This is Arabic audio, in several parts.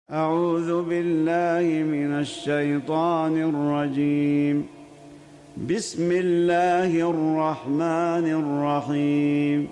أعوذ بالله من الشيطان الرجيم. بسم الله الرحمن الرحيم.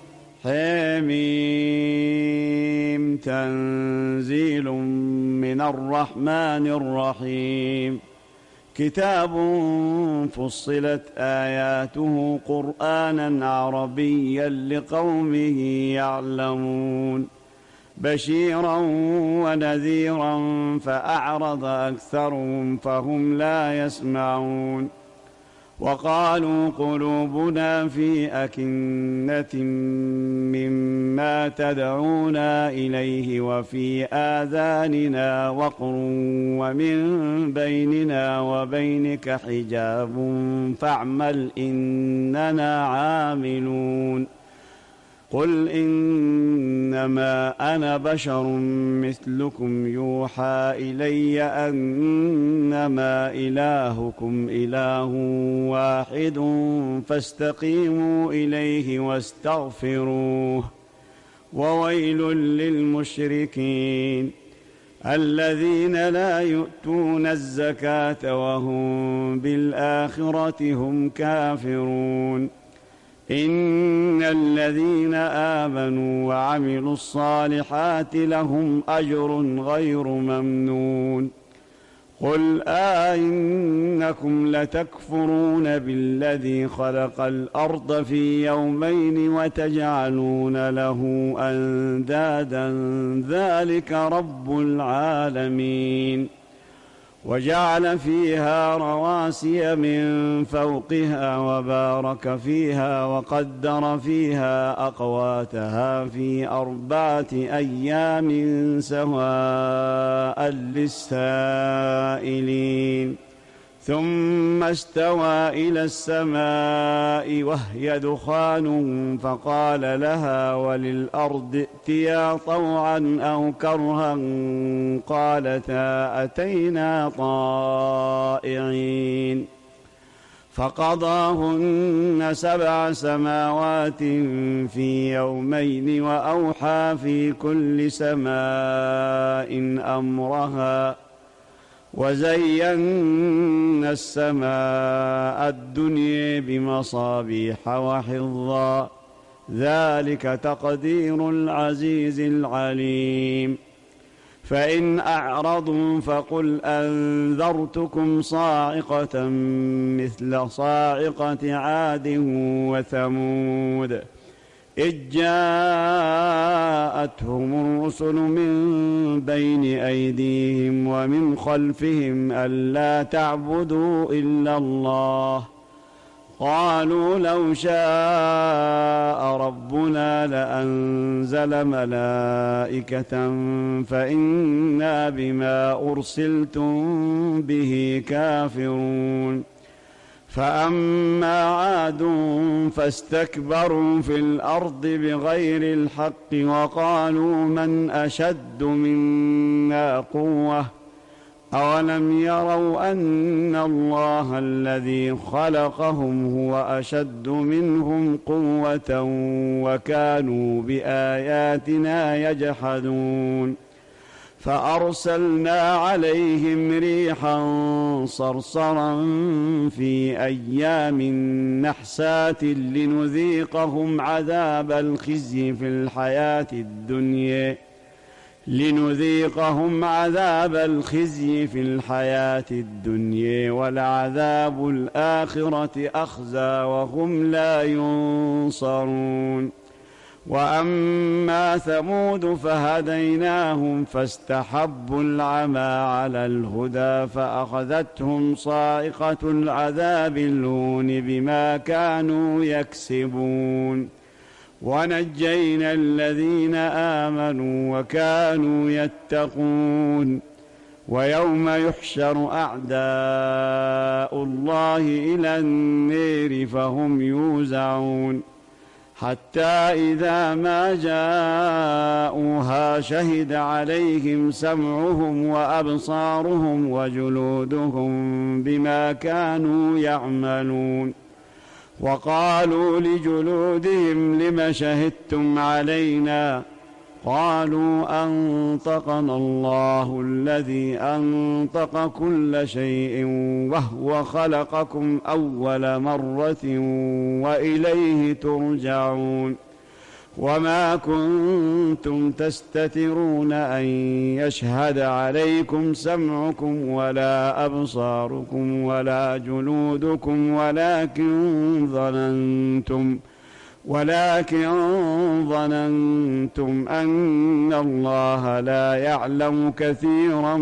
حميم تنزيل من الرحمن الرحيم. كتاب فصلت آياته قرآنا عربيا لقوم يعلمون بشيرا ونذيرا فأعرض أكثرهم فهم لا يسمعون. وقالوا قلوبنا في أكنة مما تدعونا إليه وفي آذاننا وقر ومن بيننا وبينك حجاب فاعمل إننا عاملون. قل إنما أنا بشر مثلكم يوحى إلي أنما إلهكم إله واحد فاستقيموا إليه واستغفروه. وويل للمشركين الذين لا يؤتون الزكاة وهم بالآخرة هم كافرون. إن الذين آمنوا وعملوا الصالحات لهم أجر غير ممنون. قل إنكم لتكفرون بالذي خلق الأرض في يومين وتجعلون له أندادا ذلك رب العالمين. وجعل فيها رواسي من فوقها وبارك فيها وقدر فيها أقواتها في 4 أيام سواء للسائلين. ثم استوى إلى السماء وهي دخان فقال لها وللأرض ائتيا طوعا أو كرها قالتا أتينا طائعين. فقضاهن 7 سماوات في يومين وأوحى في كل سماء أمرها وزينا السماء الدنيا بمصابيح وحفظا ذلك تقدير العزيز العليم. فإن أعرضوا فقل أنذرتكم صاعقة مثل صاعقة عاد وثمود إذ جاءتهم الرسل من بين أيديهم ومن خلفهم ألا تعبدوا إلا الله قالوا لو شاء ربنا لأنزل ملائكة فإنا بما أرسلتم به كافرون. فأما عاد فاستكبروا في الأرض بغير الحق وقالوا من أشد منا قوة أولم يروا أن الله الذي خلقهم هو أشد منهم قوة وكانوا بآياتنا يجحدون. فأرسلنا عليهم ريحا صرصرا في أيام نحسات لنذيقهم عذاب الخزي في الحياة الدنيا ولعذاب الآخرة أخزى وهم لا ينصرون. وأما ثمود فهديناهم فاستحبوا العمى على الهدى فأخذتهم صاعقة العذاب الهون بما كانوا يكسبون. ونجينا الذين آمنوا وكانوا يتقون. ويوم يحشر أعداء الله إلى النار فهم يوزعون حتى إذا ما جاءوها شهد عليهم سمعهم وأبصارهم وجلودهم بما كانوا يعملون. وقالوا لجلودهم لم شهدتم علينا قالوا أنطقنا الله الذي أنطق كل شيء وهو خلقكم أول مرة وإليه ترجعون وما كنتم تستترون أن يشهد عليكم سمعكم ولا أبصاركم ولا جلودكم ولكن ظننتم أن الله لا يعلم كثيرا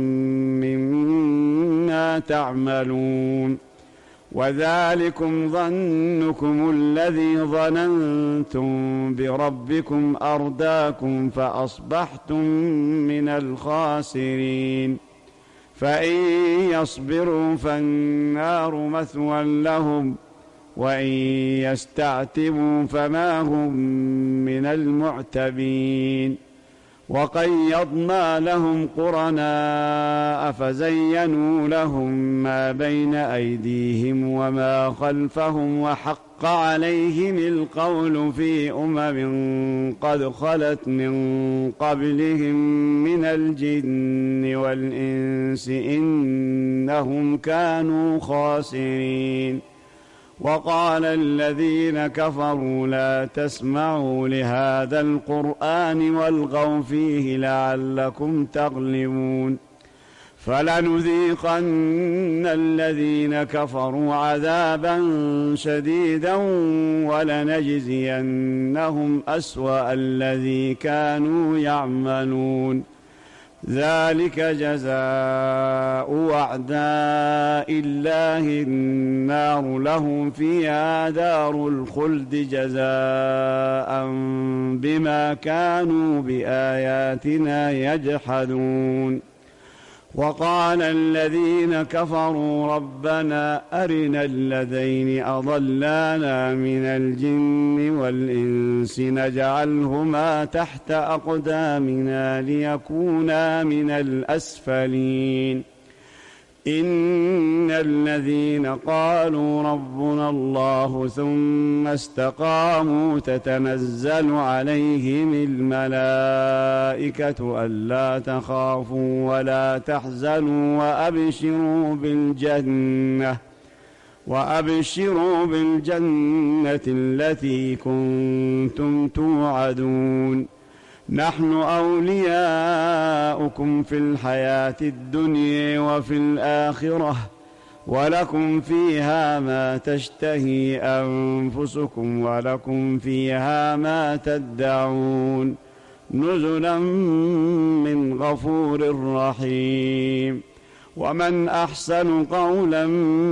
مما تعملون وذلكم ظنكم الذي ظننتم بربكم أرداكم فأصبحتم من الخاسرين فإن يصبروا فالنار مثوى لهم وإن يستعتبوا فما هم من المعتبين وقيضنا لهم قرناء فزينوا لهم ما بين أيديهم وما خلفهم وحق عليهم القول في قد خلت من قبلهم من الجن والإنس إنهم كانوا خاسرين وقال الذين كفروا لا تسمعوا لهذا القرآن والغوا فيه لعلكم تغلبون فلنذيقن الذين كفروا عذابا شديدا ولنجزينهم أسوأ الذي كانوا يعملون ذلك جزاء أعداء الله النار لهم فيها دار الخلد جزاء بما كانوا بآياتنا يجحدون وقال الذين كفروا ربنا أرنا الذين أضلانا من الجن والإنس نجعلهما تحت أقدامنا ليكونا من الأسفلين إن الذين قالوا ربنا الله ثم استقاموا تتنزل عليهم الملائكة ألا تخافوا ولا تحزنوا وأبشروا بالجنة التي كنتم توعدون نحن أولياؤكم في الحياة الدنيا وفي الآخرة ولكم فيها ما تشتهي أنفسكم ولكم فيها ما تدعون نزلا من غفور رحيم ومن أحسن قولا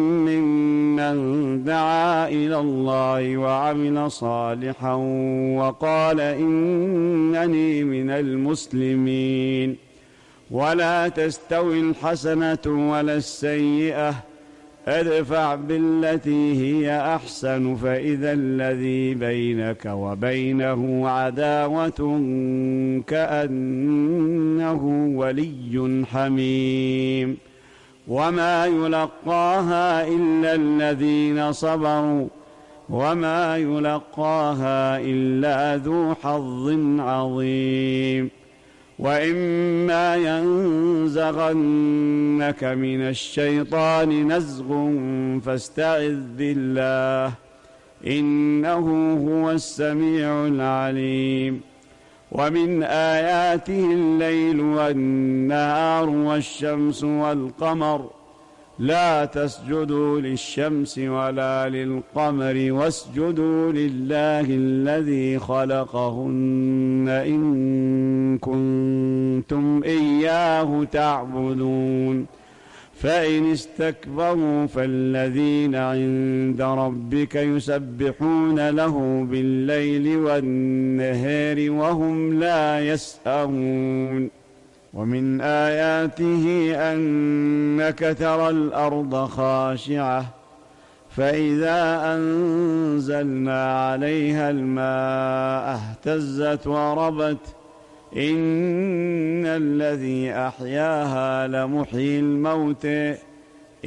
ممن دعا إلى الله وعمل صالحا وقال إنني من المسلمين ولا تستوي الحسنة ولا السيئة ادفع بالتي هي أحسن فإذا الذي بينك وبينه عداوة كأنه ولي حميم وما يلقاها إلا الذين صبروا وما يلقاها إلا ذو حظ عظيم وإما ينزغنك من الشيطان نزغ فاستعذ بالله إنه هو السميع العليم ومن آياته الليل والنهار والشمس والقمر لا تسجدوا للشمس ولا للقمر واسجدوا لله الذي خلقهن إن كنتم إياه تعبدون فإن استكبروا فالذين عند ربك يسبحون له بالليل والنهار وهم لا يسأمون ومن آياته أنك ترى الأرض خاشعة فإذا أنزلنا عليها الماء اهتزت وربت إن الذي أحياها لمحيي الموت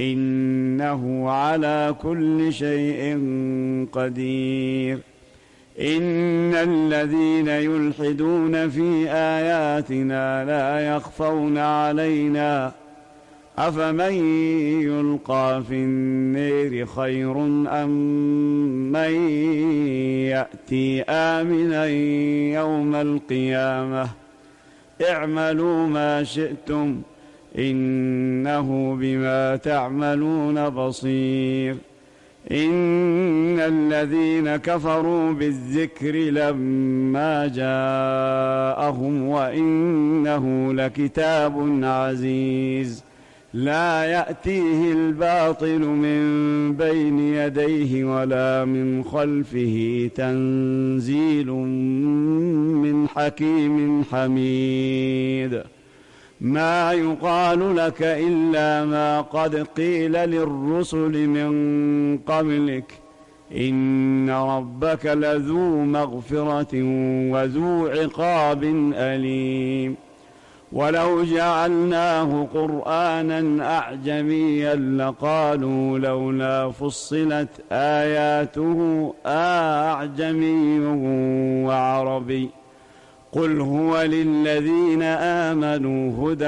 إنه على كل شيء قدير إن الذين يلحدون في آياتنا لا يخفون علينا أفمن يلقى في النير خير أم من يأتي آمنا يوم القيامة اعملوا ما شئتم إنه بما تعملون بصير. إن الذين كفروا بالذكر لما جاءهم وإنه لكتاب عزيز لا يأتيه الباطل من بين يديه ولا من خلفه تنزيل من حكيم حميد. ما يقال لك إلا ما قد قيل للرسل من قبلك إن ربك لذو مغفرة وذو عقاب أليم. ولو جعلناه قرآنا أعجميا لقالوا لولا فصلت آياته أعجمي وعربي قل هو للذين آمنوا هدى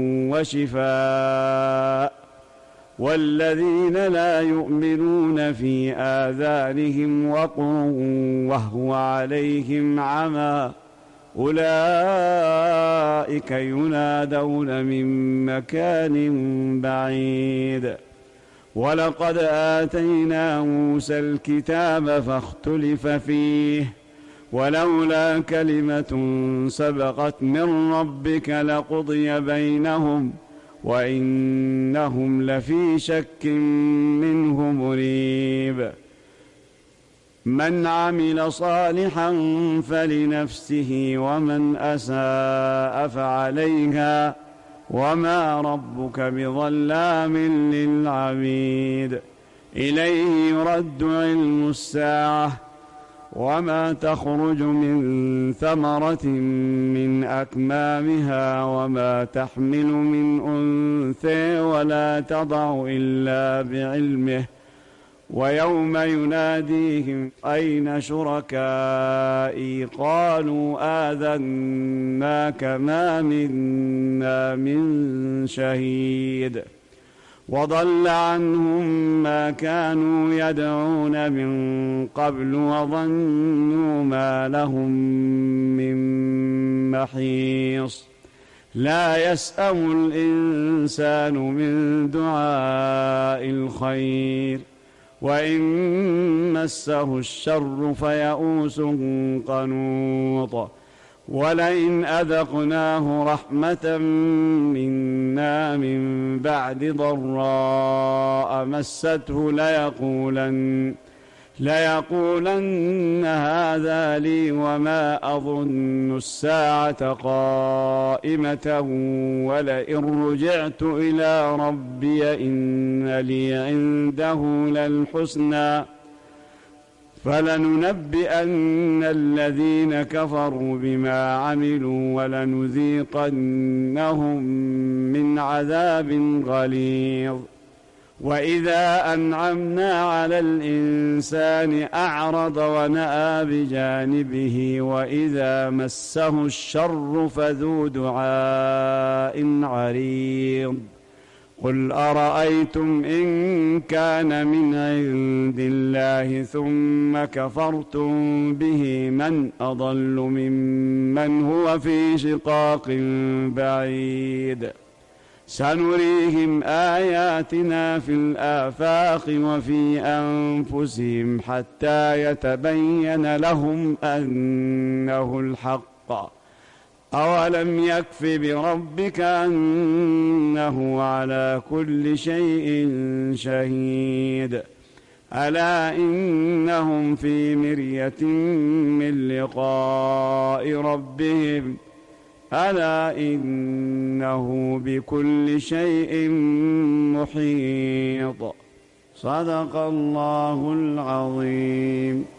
وشفاء والذين لا يؤمنون في آذانهم وقر وهو عليهم عمى أولئك ينادون من مكان بعيد. ولقد آتينا موسى الكتاب فاختلف فيه ولولا كلمة سبقت من ربك لقضي بينهم وإنهم لفي شك منه مريب. من عمل صالحا فلنفسه ومن أساء فعليها وما ربك بظلام للعبيد. إليه يرد علم الساعة وما تخرج من ثمرة من أكمامها وما تحمل من أنثى ولا تضع إلا بعلمه ويوم يناديهم أين شركائي قالوا آذناك ما منا من شهيد. وضل عنهم ما كانوا يدعون من قبل وظنوا ما لهم من محيص. لا يسأم الإنسان من دعاء الخير وإن مسه الشر فيئوس قنوط. ولئن أذقناه رحمة منا من بعد ضراء مسته ليقولن هذا لي وما أظن الساعة قائمة ولئن رجعت إلى ربي إن لي عنده للحسنى فلننبئن الذين كفروا بما عملوا ولنذيقنهم من عذاب غليظ. وإذا أنعمنا على الإنسان أعرض ونأى بجانبه وإذا مسه الشر فذو دعاء عريض. قل أرأيتم إن كان من عند الله ثم كفرتم به من أضل ممن هو في شقاق بعيد. سنريهم آياتنا في الآفاق وفي أنفسهم حتى يتبين لهم أنه الحق. أولم يكف بربك أنه على كل شيء شهيد. ألا إنهم في مرية من لقاء ربهم ألا إنه بكل شيء محيط. صدق الله العظيم.